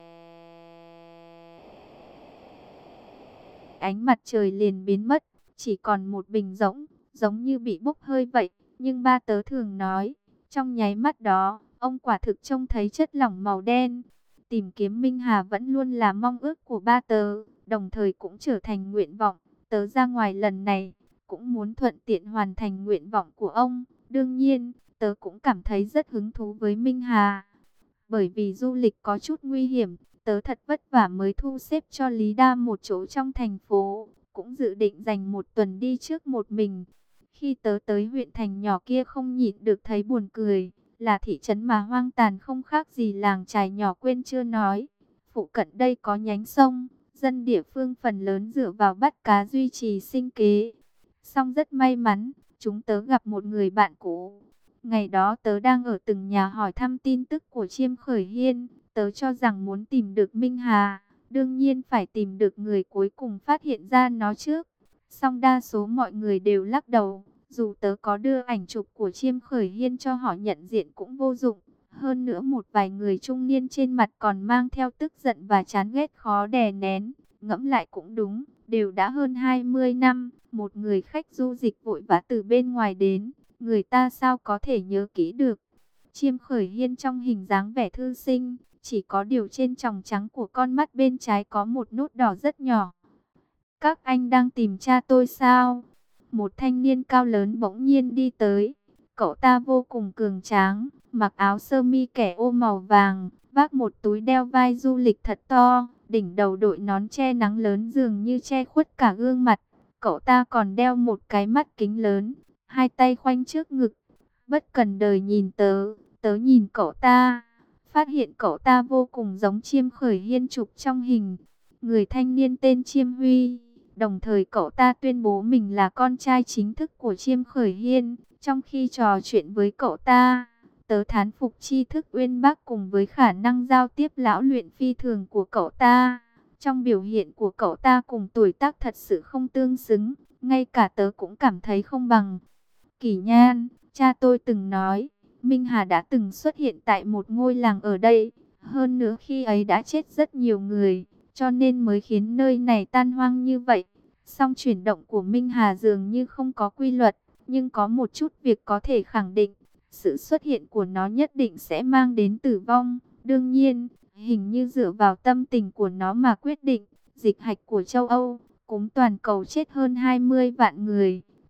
ánh mặt trời liền biến mất, chỉ còn một bình rỗng, giống như bị bốc hơi vậy. Nhưng ba tớ thường nói, trong nháy mắt đó, ông quả thực trông thấy chất lỏng màu đen. Tìm kiếm Minh Hà vẫn luôn là mong ước của ba tớ, đồng thời cũng trở thành nguyện vọng. Tớ ra ngoài lần này, cũng muốn thuận tiện hoàn thành nguyện vọng của ông. Đương nhiên, tớ cũng cảm thấy rất hứng thú với Minh Hà. Bởi vì du lịch có chút nguy hiểm, tớ thật vất vả mới thu xếp cho Lý Đa một chỗ trong thành phố, cũng dự định dành một tuần đi trước một mình. Khi tớ tới huyện thành nhỏ kia không nhịn được thấy buồn cười, là thị trấn mà hoang tàn không khác gì làng chài nhỏ quên chưa nói. Phụ cận đây có nhánh sông, dân địa phương phần lớn dựa vào bắt cá duy trì sinh kế. Song rất may mắn, chúng tớ gặp một người bạn cũ. Ngày đó tớ đang ở từng nhà hỏi thăm tin tức của Chiêm Khởi Hiên. Tớ cho rằng muốn tìm được Minh Hà, đương nhiên phải tìm được người cuối cùng phát hiện ra nó trước. Song đa số mọi người đều lắc đầu. Dù tớ có đưa ảnh chụp của Chiêm Khởi Hiên cho họ nhận diện cũng vô dụng. Hơn nữa một vài người trung niên trên mặt còn mang theo tức giận và chán ghét khó đè nén. Ngẫm lại cũng đúng, đều đã hơn 20 năm, một người khách du dịch vội vã từ bên ngoài đến, người ta sao có thể nhớ kỹ được. Chiêm Khởi Hiên trong hình dáng vẻ thư sinh, chỉ có điều trên tròng trắng của con mắt bên trái có một nốt đỏ rất nhỏ. Các anh đang tìm cha tôi sao? Một thanh niên cao lớn bỗng nhiên đi tới. Cậu ta vô cùng cường tráng, mặc áo sơ mi kẻ ô màu vàng, vác một túi đeo vai du lịch thật to, đỉnh đầu đội nón che nắng lớn dường như che khuất cả gương mặt. Cậu ta còn đeo một cái mắt kính lớn, hai tay khoanh trước ngực. Bất cần đời nhìn tớ, tớ nhìn cậu ta, phát hiện cậu ta vô cùng giống Chiêm Khởi Hiên chụp trong hình. Người thanh niên tên Chiêm Huy, đồng thời cậu ta tuyên bố mình là con trai chính thức của Chiêm Khởi Hiên. Trong khi trò chuyện với cậu ta, tớ thán phục tri thức uyên bác cùng với khả năng giao tiếp lão luyện phi thường của cậu ta. Trong biểu hiện của cậu ta cùng tuổi tác thật sự không tương xứng, ngay cả tớ cũng cảm thấy không bằng. Kỷ Nhan, cha tôi từng nói, Minh Hà đã từng xuất hiện tại một ngôi làng ở đây. Hơn nữa khi ấy đã chết rất nhiều người, cho nên mới khiến nơi này tan hoang như vậy. Song chuyển động của Minh Hà dường như không có quy luật, nhưng có một chút việc có thể khẳng định. Sự xuất hiện của nó nhất định sẽ mang đến tử vong. Đương nhiên, hình như dựa vào tâm tình của nó mà quyết định. Dịch hạch của châu Âu, cúm toàn cầu chết hơn 20 vạn người.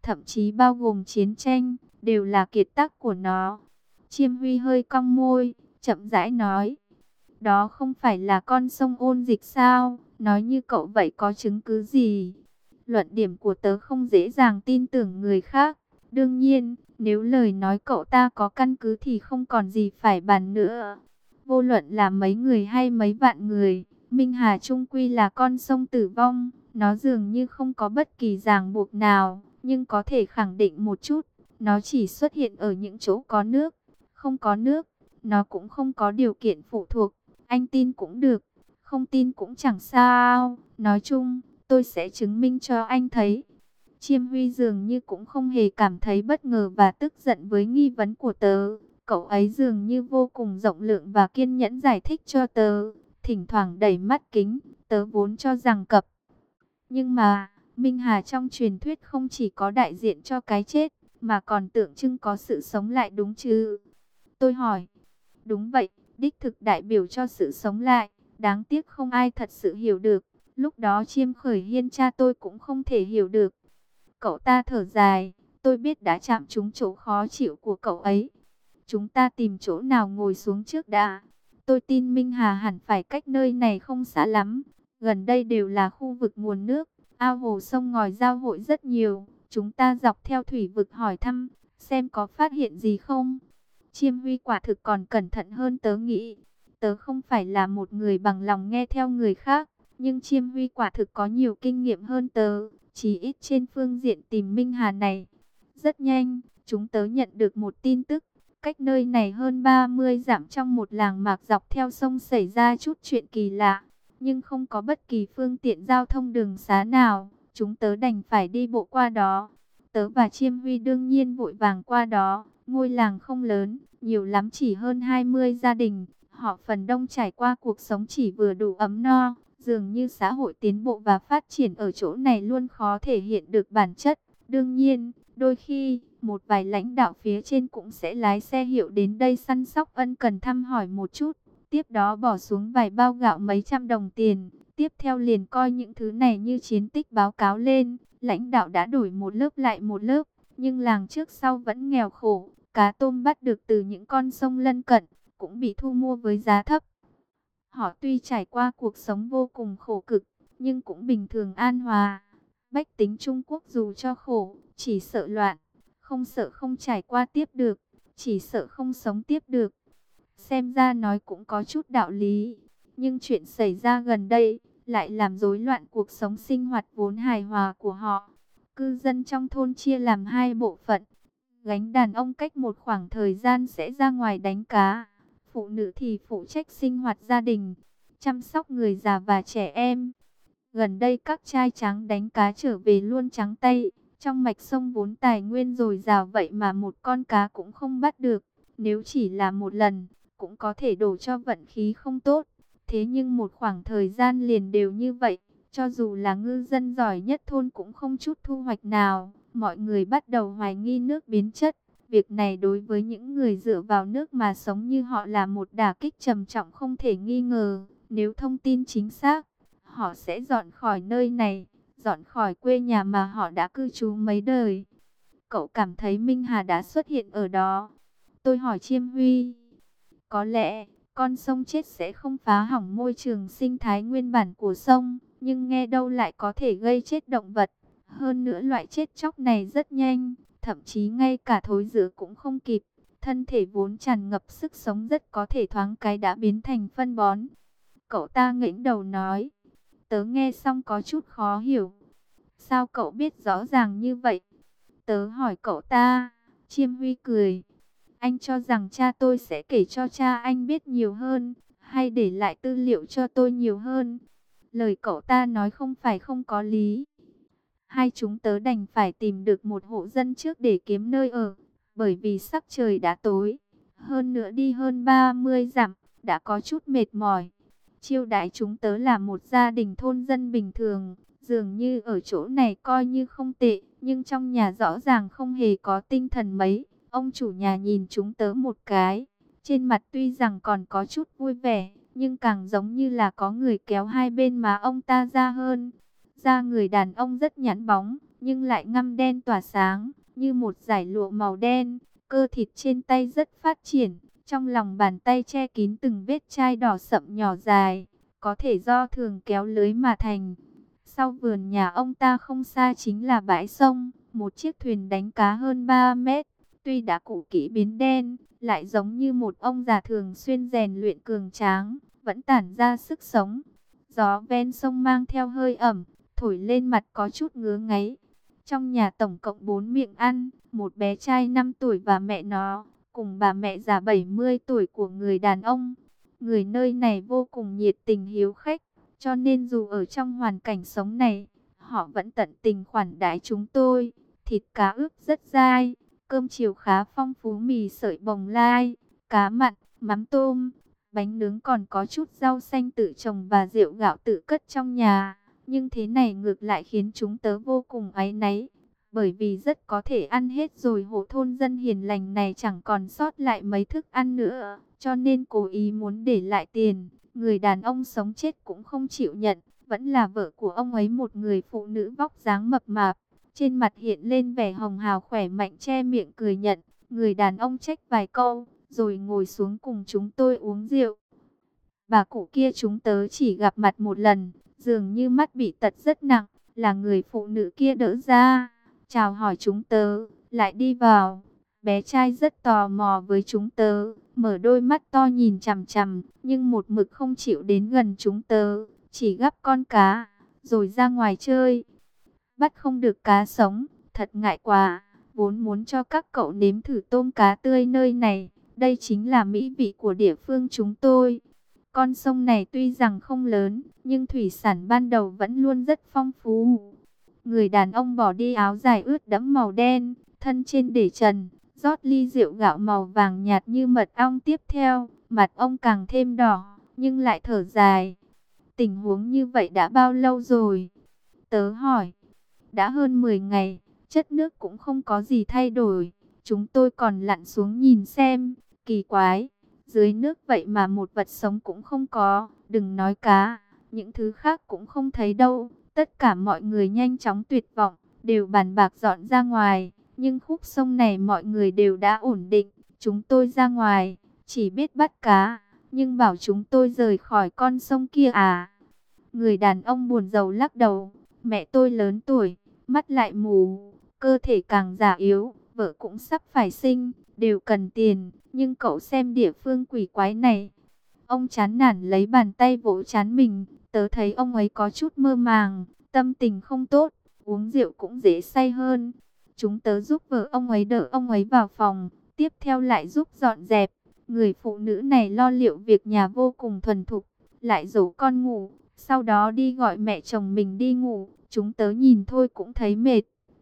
thậm chí bao gồm chiến tranh, đều là kiệt tác của nó. Chiêm Huy hơi cong môi, chậm rãi nói, đó không phải là con sông Ôn Dịch sao? Nói như cậu vậy có chứng cứ gì? Luận điểm của tớ không dễ dàng tin tưởng người khác. Đương nhiên, nếu lời nói cậu ta có căn cứ thì không còn gì phải bàn nữa. Vô luận là mấy người hay mấy vạn người, Minh Hà chung quy là con sông tử vong. Nó dường như không có bất kỳ ràng buộc nào, nhưng có thể khẳng định một chút, nó chỉ xuất hiện ở những chỗ có nước. Không có nước, nó cũng không có điều kiện phụ thuộc. Anh tin cũng được, không tin cũng chẳng sao. Nói chung, tôi sẽ chứng minh cho anh thấy. Chiêm Huy dường như cũng không hề cảm thấy bất ngờ và tức giận với nghi vấn của tớ. Cậu ấy dường như vô cùng rộng lượng và kiên nhẫn giải thích cho tớ. Thỉnh thoảng đẩy mắt kính, tớ vốn cho rằng cập. Nhưng mà, Minh Hà trong truyền thuyết không chỉ có đại diện cho cái chết, mà còn tượng trưng có sự sống lại đúng chứ? Tôi hỏi, đúng vậy, đích thực đại biểu cho sự sống lại. Đáng tiếc không ai thật sự hiểu được. Lúc đó Chiêm Khởi Hiên cha tôi cũng không thể hiểu được. Cậu ta thở dài, tôi biết đã chạm trúng chỗ khó chịu của cậu ấy. Chúng ta tìm chỗ nào ngồi xuống trước đã. Tôi tin Minh Hà hẳn phải cách nơi này không xa lắm. Gần đây đều là khu vực nguồn nước, ao hồ sông ngòi giao hội rất nhiều. Chúng ta dọc theo thủy vực hỏi thăm, xem có phát hiện gì không. Chiêm Huy quả thực còn cẩn thận hơn tớ nghĩ. Tớ không phải là một người bằng lòng nghe theo người khác, nhưng Chiêm Huy quả thực có nhiều kinh nghiệm hơn tớ, chỉ ít trên phương diện tìm Minh Hà này. Rất nhanh, chúng tớ nhận được một tin tức. Cách nơi này hơn 30 dặm trong một làng mạc dọc theo sông xảy ra chút chuyện kỳ lạ, nhưng không có bất kỳ phương tiện giao thông đường xá nào. Chúng tớ đành phải đi bộ qua đó. Tớ và Chiêm Huy đương nhiên vội vàng qua đó. Ngôi làng không lớn, nhiều lắm chỉ hơn 20 gia đình. Họ phần đông trải qua cuộc sống chỉ vừa đủ ấm no. Dường như xã hội tiến bộ và phát triển ở chỗ này luôn khó thể hiện được bản chất. Đương nhiên, đôi khi, một vài lãnh đạo phía trên cũng sẽ lái xe hiệu đến đây săn sóc ân cần thăm hỏi một chút. Tiếp đó bỏ xuống vài bao gạo mấy trăm đồng tiền. Tiếp theo liền coi những thứ này như chiến tích báo cáo lên. Lãnh đạo đã đổi một lớp lại một lớp, nhưng làng trước sau vẫn nghèo khổ. Cá tôm bắt được từ những con sông lân cận, cũng bị thu mua với giá thấp. Họ tuy trải qua cuộc sống vô cùng khổ cực, nhưng cũng bình thường an hòa. Bách tính Trung Quốc dù cho khổ, chỉ sợ loạn, không sợ không trải qua tiếp được, chỉ sợ không sống tiếp được. Xem ra nói cũng có chút đạo lý, nhưng chuyện xảy ra gần đây lại làm rối loạn cuộc sống sinh hoạt vốn hài hòa của họ. Cư dân trong thôn chia làm hai bộ phận. Gánh đàn ông cách một khoảng thời gian sẽ ra ngoài đánh cá. Phụ nữ thì phụ trách sinh hoạt gia đình, chăm sóc người già và trẻ em. Gần đây các trai trắng đánh cá trở về luôn trắng tay. Trong mạch sông vốn tài nguyên dồi dào vậy mà một con cá cũng không bắt được. Nếu chỉ là một lần, cũng có thể đổ cho vận khí không tốt. Thế nhưng một khoảng thời gian liền đều như vậy, cho dù là ngư dân giỏi nhất thôn cũng không chút thu hoạch nào. Mọi người bắt đầu hoài nghi nước biến chất. Việc này đối với những người dựa vào nước mà sống như họ là một đả kích trầm trọng không thể nghi ngờ. Nếu thông tin chính xác, họ sẽ dọn khỏi nơi này, dọn khỏi quê nhà mà họ đã cư trú mấy đời. Cậu cảm thấy Minh Hà đã xuất hiện ở đó. Tôi hỏi Chiêm Huy. Có lẽ, con sông chết sẽ không phá hỏng môi trường sinh thái nguyên bản của sông, nhưng nghe đâu lại có thể gây chết động vật. Hơn nữa loại chết chóc này rất nhanh, thậm chí ngay cả thối rữa cũng không kịp. Thân thể vốn tràn ngập sức sống rất có thể thoáng cái đã biến thành phân bón. Cậu ta nghễnh đầu nói. Tớ nghe xong có chút khó hiểu. Sao cậu biết rõ ràng như vậy? Tớ hỏi cậu ta. Chiêm Huy cười. Anh cho rằng cha tôi sẽ kể cho cha anh biết nhiều hơn, hay để lại tư liệu cho tôi nhiều hơn? Lời cậu ta nói không phải không có lý. Hai chúng tớ đành phải tìm được một hộ dân trước để kiếm nơi ở, bởi vì sắc trời đã tối. Hơn nữa đi hơn 30 dặm, đã có chút mệt mỏi. Chiêu đãi chúng tớ là một gia đình thôn dân bình thường, dường như ở chỗ này coi như không tệ, nhưng trong nhà rõ ràng không hề có tinh thần mấy. Ông chủ nhà nhìn chúng tớ một cái, trên mặt tuy rằng còn có chút vui vẻ, nhưng càng giống như là có người kéo hai bên má ông ta ra hơn. Da người đàn ông rất nhẵn bóng, nhưng lại ngăm đen tỏa sáng, như một dải lụa màu đen. Cơ thịt trên tay rất phát triển, trong lòng bàn tay che kín từng vết chai đỏ sậm nhỏ dài, có thể do thường kéo lưới mà thành. Sau vườn nhà ông ta không xa chính là bãi sông, một chiếc thuyền đánh cá hơn 3 mét, tuy đã cũ kỹ biến đen, lại giống như một ông già thường xuyên rèn luyện cường tráng, vẫn tản ra sức sống. Gió ven sông mang theo hơi ẩm, thổi lên mặt có chút ngứa ngáy. Trong nhà tổng cộng 4 miệng ăn, một bé trai 5 tuổi và mẹ nó, cùng bà mẹ già 70 tuổi của người đàn ông. Người nơi này vô cùng nhiệt tình hiếu khách, cho nên dù ở trong hoàn cảnh sống này, họ vẫn tận tình khoản đãi chúng tôi. Thịt cá ướp rất dai, cơm chiều khá phong phú, mì sợi bồng lai, cá mặn, mắm tôm, bánh nướng, còn có chút rau xanh tự trồng và rượu gạo tự cất trong nhà. Nhưng thế này ngược lại khiến chúng tớ vô cùng áy náy, bởi vì rất có thể ăn hết rồi, hộ thôn dân hiền lành này chẳng còn sót lại mấy thức ăn nữa, cho nên cố ý muốn để lại tiền. Người đàn ông sống chết cũng không chịu nhận, vẫn là vợ của ông ấy, một người phụ nữ vóc dáng mập mạp, trên mặt hiện lên vẻ hồng hào khỏe mạnh, che miệng cười nhận. Người đàn ông trách vài câu, rồi ngồi xuống cùng chúng tôi uống rượu. Bà cụ kia chúng tớ chỉ gặp mặt một lần, dường như mắt bị tật rất nặng, là người phụ nữ kia đỡ ra, chào hỏi chúng tớ, lại đi vào. Bé trai rất tò mò với chúng tớ, mở đôi mắt to nhìn chằm chằm, nhưng một mực không chịu đến gần chúng tớ, chỉ gắp con cá, rồi ra ngoài chơi. Bắt không được cá sống, thật ngại quá, vốn muốn cho các cậu nếm thử tôm cá tươi nơi này, đây chính là mỹ vị của địa phương chúng tôi. Con sông này tuy rằng không lớn, nhưng thủy sản ban đầu vẫn luôn rất phong phú. Người đàn ông bỏ đi áo dài ướt đẫm màu đen, thân trên để trần, rót ly rượu gạo màu vàng nhạt như mật ong. Tiếp theo, mặt ông càng thêm đỏ, nhưng lại thở dài. Tình huống như vậy đã bao lâu rồi? Tớ hỏi. Đã hơn 10 ngày, chất nước cũng không có gì thay đổi. Chúng tôi còn lặn xuống nhìn xem, kỳ quái. Dưới nước vậy mà một vật sống cũng không có, đừng nói cá, những thứ khác cũng không thấy đâu. Tất cả mọi người nhanh chóng tuyệt vọng, đều bàn bạc dọn ra ngoài. Nhưng khúc sông này mọi người đều đã ổn định. Chúng tôi ra ngoài, chỉ biết bắt cá, nhưng bảo chúng tôi rời khỏi con sông kia à? Người đàn ông buồn rầu lắc đầu. Mẹ tôi lớn tuổi, mắt lại mù, cơ thể càng già yếu, vợ cũng sắp phải sinh, đều cần tiền. Nhưng cậu xem địa phương quỷ quái này. Ông chán nản lấy bàn tay vỗ trán mình. Tớ thấy ông ấy có chút mơ màng, tâm tình không tốt, uống rượu cũng dễ say hơn. Chúng tớ giúp vợ ông ấy đỡ ông ấy vào phòng, tiếp theo lại giúp dọn dẹp. Người phụ nữ này lo liệu việc nhà vô cùng thuần thục, lại dỗ con ngủ, sau đó đi gọi mẹ chồng mình đi ngủ. Chúng tớ nhìn thôi cũng thấy mệt.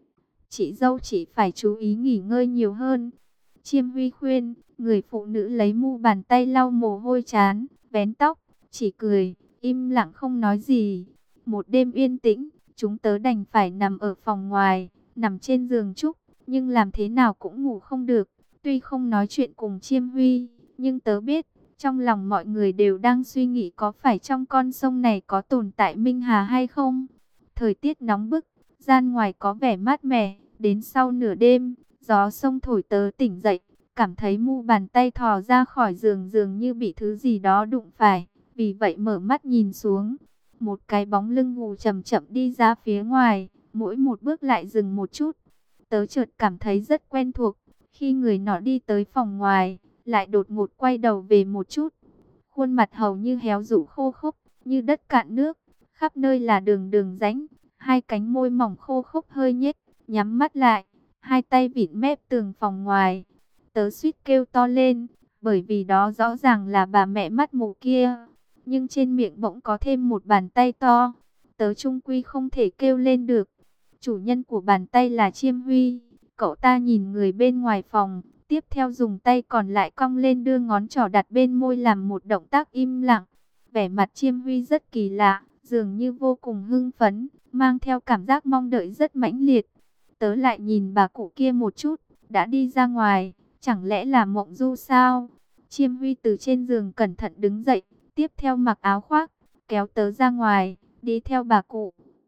Chị dâu chỉ phải chú ý nghỉ ngơi nhiều hơn. Chiêm Huy khuyên. Người phụ nữ lấy mu bàn tay lau mồ hôi trán, vén tóc, chỉ cười, im lặng không nói gì. Một đêm yên tĩnh, chúng tớ đành phải nằm ở phòng ngoài, nằm trên giường trúc, nhưng làm thế nào cũng ngủ không được. Tuy không nói chuyện cùng Chiêm Huy, nhưng tớ biết, trong lòng mọi người đều đang suy nghĩ có phải trong con sông này có tồn tại Minh Hà hay không. Thời tiết nóng bức, gian ngoài có vẻ mát mẻ, đến sau nửa đêm, gió sông thổi tớ tỉnh dậy, cảm thấy mu bàn tay thò ra khỏi giường dường như bị thứ gì đó đụng phải, vì vậy mở mắt nhìn xuống. Một cái bóng lưng gù chậm chậm đi ra phía ngoài, mỗi một bước lại dừng một chút. Tớ chợt cảm thấy rất quen thuộc, khi người nọ đi tới phòng ngoài, lại đột ngột quay đầu về một chút. Khuôn mặt hầu như héo rũ khô khốc, như đất cạn nước, khắp nơi là đường đường rãnh, hai cánh môi mỏng khô khốc hơi nhếch, nhắm mắt lại, hai tay vịn mép tường phòng ngoài. Tớ suýt kêu to lên, bởi vì đó rõ ràng là bà mẹ mắt mù kia. Nhưng trên miệng bỗng có thêm một bàn tay to. Tớ chung quy không thể kêu lên được. Chủ nhân của bàn tay là Chiêm Huy. Cậu ta nhìn người bên ngoài phòng, tiếp theo dùng tay còn lại cong lên đưa ngón trỏ đặt bên môi làm một động tác im lặng. Vẻ mặt Chiêm Huy rất kỳ lạ, dường như vô cùng hưng phấn, mang theo cảm giác mong đợi rất mãnh liệt. Tớ lại nhìn bà cụ kia một chút, đã đi ra ngoài. Chẳng lẽ là mộng du sao? Chiêm Huy từ trên giường cẩn thận đứng dậy, tiếp theo mặc áo khoác, kéo tớ ra ngoài, đi theo bà cụ.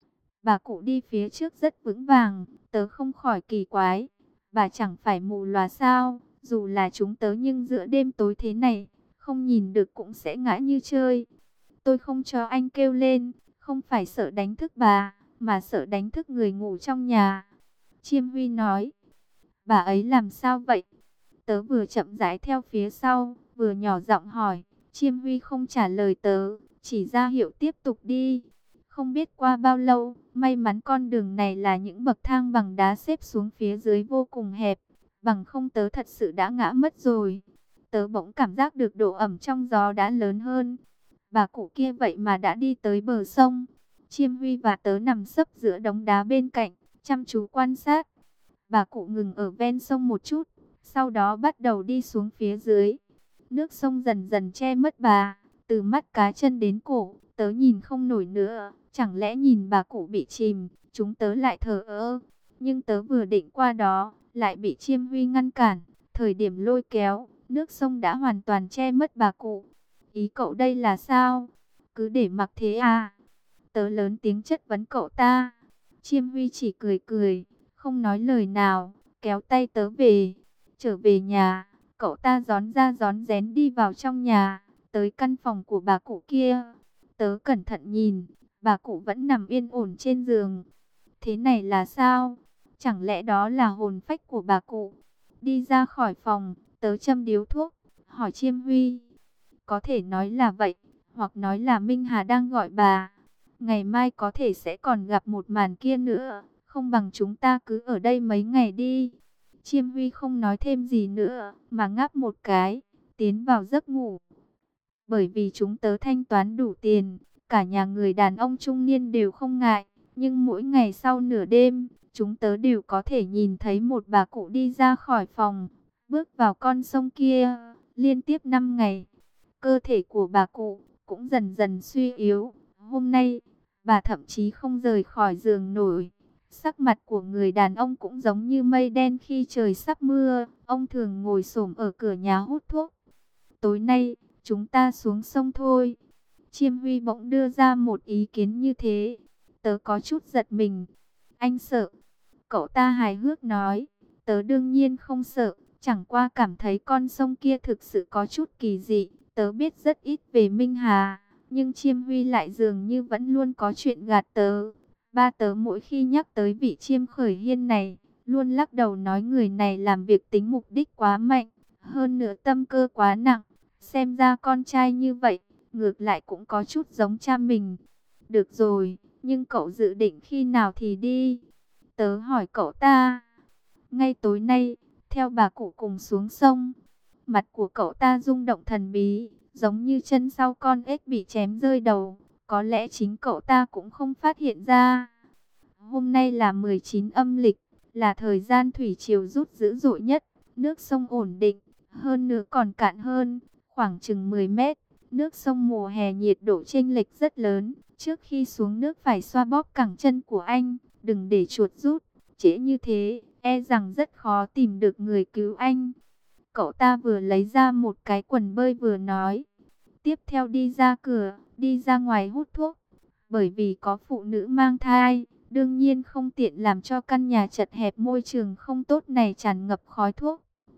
Bà cụ đi phía trước rất vững vàng, tớ không khỏi kỳ quái. Bà chẳng phải mù lòa sao, dù là chúng tớ nhưng giữa đêm tối thế này, không nhìn được cũng sẽ ngã như chơi. Tôi không cho anh kêu lên, không phải sợ đánh thức bà, mà sợ đánh thức người ngủ trong nhà. Chiêm Huy nói, bà ấy làm sao vậy? Tớ vừa chậm rãi theo phía sau, vừa nhỏ giọng hỏi. Chiêm Huy không trả lời tớ, chỉ ra hiệu tiếp tục đi. Không biết qua bao lâu, may mắn con đường này là những bậc thang bằng đá xếp xuống phía dưới vô cùng hẹp. Bằng không tớ thật sự đã ngã mất rồi. Tớ bỗng cảm giác được độ ẩm trong gió đã lớn hơn. Bà cụ kia vậy mà đã đi tới bờ sông. Chiêm Huy và tớ nằm sấp giữa đống đá bên cạnh, chăm chú quan sát. Bà cụ ngừng ở ven sông một chút, sau đó bắt đầu đi xuống phía dưới. Nước sông dần dần che mất bà, từ mắt cá chân đến cổ, tớ nhìn không nổi nữa. Chẳng lẽ nhìn bà cụ bị chìm, chúng tớ lại thờ ơ. Nhưng tớ vừa định qua đó, lại bị Chiêm Huy ngăn cản. Thời điểm lôi kéo, nước sông đã hoàn toàn che mất bà cụ. Ý cậu đây là sao? Cứ để mặc thế à? Tớ lớn tiếng chất vấn cậu ta. Chiêm Huy chỉ cười cười, không nói lời nào, kéo tay tớ về. Trở về nhà, cậu ta rón ra rón rén đi vào trong nhà, tới căn phòng của bà cụ kia. Tớ cẩn thận nhìn, bà cụ vẫn nằm yên ổn trên giường. Thế này là sao? Chẳng lẽ đó là hồn phách của bà cụ? Đi ra khỏi phòng, tớ châm điếu thuốc, hỏi Chiêm Huy. Có thể nói là vậy, hoặc nói là Minh Hà đang gọi bà. Ngày mai có thể sẽ còn gặp một màn kia nữa, không bằng chúng ta cứ ở đây mấy ngày đi. Chiêm Huy không nói thêm gì nữa, mà ngáp một cái, tiến vào giấc ngủ. Bởi vì chúng tớ thanh toán đủ tiền, cả nhà người đàn ông trung niên đều không ngại. Nhưng mỗi ngày sau nửa đêm, chúng tớ đều có thể nhìn thấy một bà cụ đi ra khỏi phòng, bước vào con sông kia. Liên tiếp 5 ngày, cơ thể của bà cụ cũng dần dần suy yếu. Hôm nay, bà thậm chí không rời khỏi giường nổi. Sắc mặt của người đàn ông cũng giống như mây đen khi trời sắp mưa. Ông thường ngồi xổm ở cửa nhà hút thuốc. Tối nay, chúng ta xuống sông thôi. Chiêm Huy bỗng đưa ra một ý kiến như thế. Tớ có chút giật mình. Anh sợ? Cậu ta hài hước nói. Tớ đương nhiên không sợ. Chẳng qua cảm thấy con sông kia thực sự có chút kỳ dị. Tớ biết rất ít về Minh Hà. Nhưng Chiêm Huy lại dường như vẫn luôn có chuyện gạt tớ. Ba tớ mỗi khi nhắc tới vị Chiêm Khởi Hiên này, luôn lắc đầu nói người này làm việc tính mục đích quá mạnh. Hơn nữa tâm cơ quá nặng. Xem ra con trai như vậy, ngược lại cũng có chút giống cha mình. Được rồi, nhưng cậu dự định khi nào thì đi? Tớ hỏi cậu ta. Ngay tối nay, theo bà cụ cùng xuống sông. Mặt của cậu ta rung động thần bí, giống như chân sau con ếch bị chém rơi đầu. Có lẽ chính cậu ta cũng không phát hiện ra. Hôm nay là 19 âm lịch, là thời gian thủy triều rút dữ dội nhất. Nước sông ổn định, hơn nữa còn cạn hơn, khoảng chừng 10 mét. Nước sông mùa hè nhiệt độ chênh lệch rất lớn. Trước khi xuống nước phải xoa bóp cẳng chân của anh, đừng để chuột rút. Trễ như thế, e rằng rất khó tìm được người cứu anh. Cậu ta vừa lấy ra một cái quần bơi vừa nói. Tiếp theo đi ra cửa, đi ra ngoài hút thuốc. Bởi vì có phụ nữ mang thai, đương nhiên không tiện làm cho căn nhà chật hẹp môi trường không tốt này tràn ngập khói thuốc.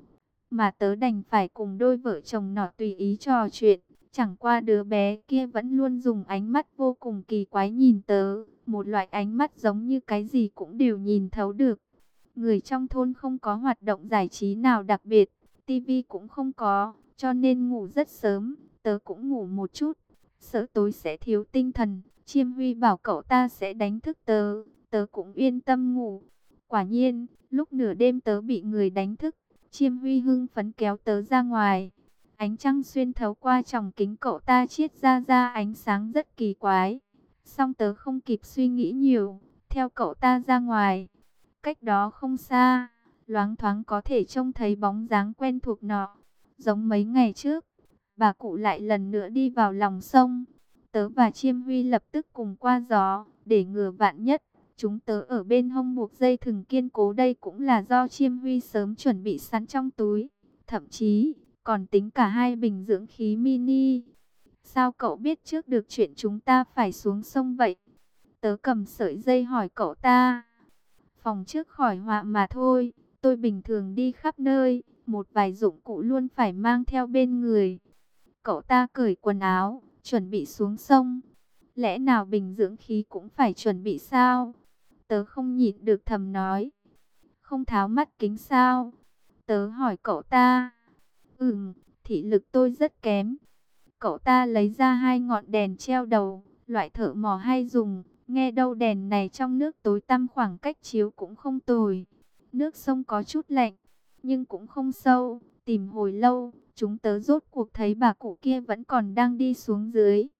Mà tớ đành phải cùng đôi vợ chồng nọ tùy ý trò chuyện. Chẳng qua đứa bé kia vẫn luôn dùng ánh mắt vô cùng kỳ quái nhìn tớ. Một loại ánh mắt giống như cái gì cũng đều nhìn thấu được. Người trong thôn không có hoạt động giải trí nào đặc biệt. Tivi cũng không có, cho nên ngủ rất sớm. Tớ cũng ngủ một chút, sợ tối sẽ thiếu tinh thần. Chiêm Huy bảo cậu ta sẽ đánh thức tớ. Tớ cũng yên tâm ngủ. Quả nhiên, lúc nửa đêm tớ bị người đánh thức. Chiêm Huy hưng phấn kéo tớ ra ngoài. Ánh trăng xuyên thấu qua tròng kính cậu ta chiết ra ánh sáng rất kỳ quái. Song tớ không kịp suy nghĩ nhiều, theo cậu ta ra ngoài. Cách đó không xa, loáng thoáng có thể trông thấy bóng dáng quen thuộc nọ. Giống mấy ngày trước, bà cụ lại lần nữa đi vào lòng sông. Tớ và Chiêm Huy lập tức cùng qua gió, để ngừa vạn nhất. Chúng tớ ở bên hông buộc dây thừng kiên cố, đây cũng là do Chiêm Huy sớm chuẩn bị sẵn trong túi. Thậm chí, còn tính cả 2 bình dưỡng khí mini. Sao cậu biết trước được chuyện chúng ta phải xuống sông vậy? Tớ cầm sợi dây hỏi cậu ta. Phòng trước khỏi họa mà thôi, tôi bình thường đi khắp nơi, một vài dụng cụ luôn phải mang theo bên người. Cậu ta cởi quần áo, chuẩn bị xuống sông. Lẽ nào bình dưỡng khí cũng phải chuẩn bị sao? Tớ không nhịn được thầm nói. Không tháo mắt kính sao? Tớ hỏi cậu ta. Thị lực tôi rất kém. Cậu ta lấy ra hai ngọn đèn treo đầu, loại thợ mò hay dùng. Nghe đâu đèn này trong nước tối tăm, khoảng cách chiếu cũng không tồi. Nước sông có chút lạnh, nhưng cũng không sâu. Tìm hồi lâu, chúng tớ rốt cuộc thấy bà cụ kia vẫn còn đang đi xuống dưới.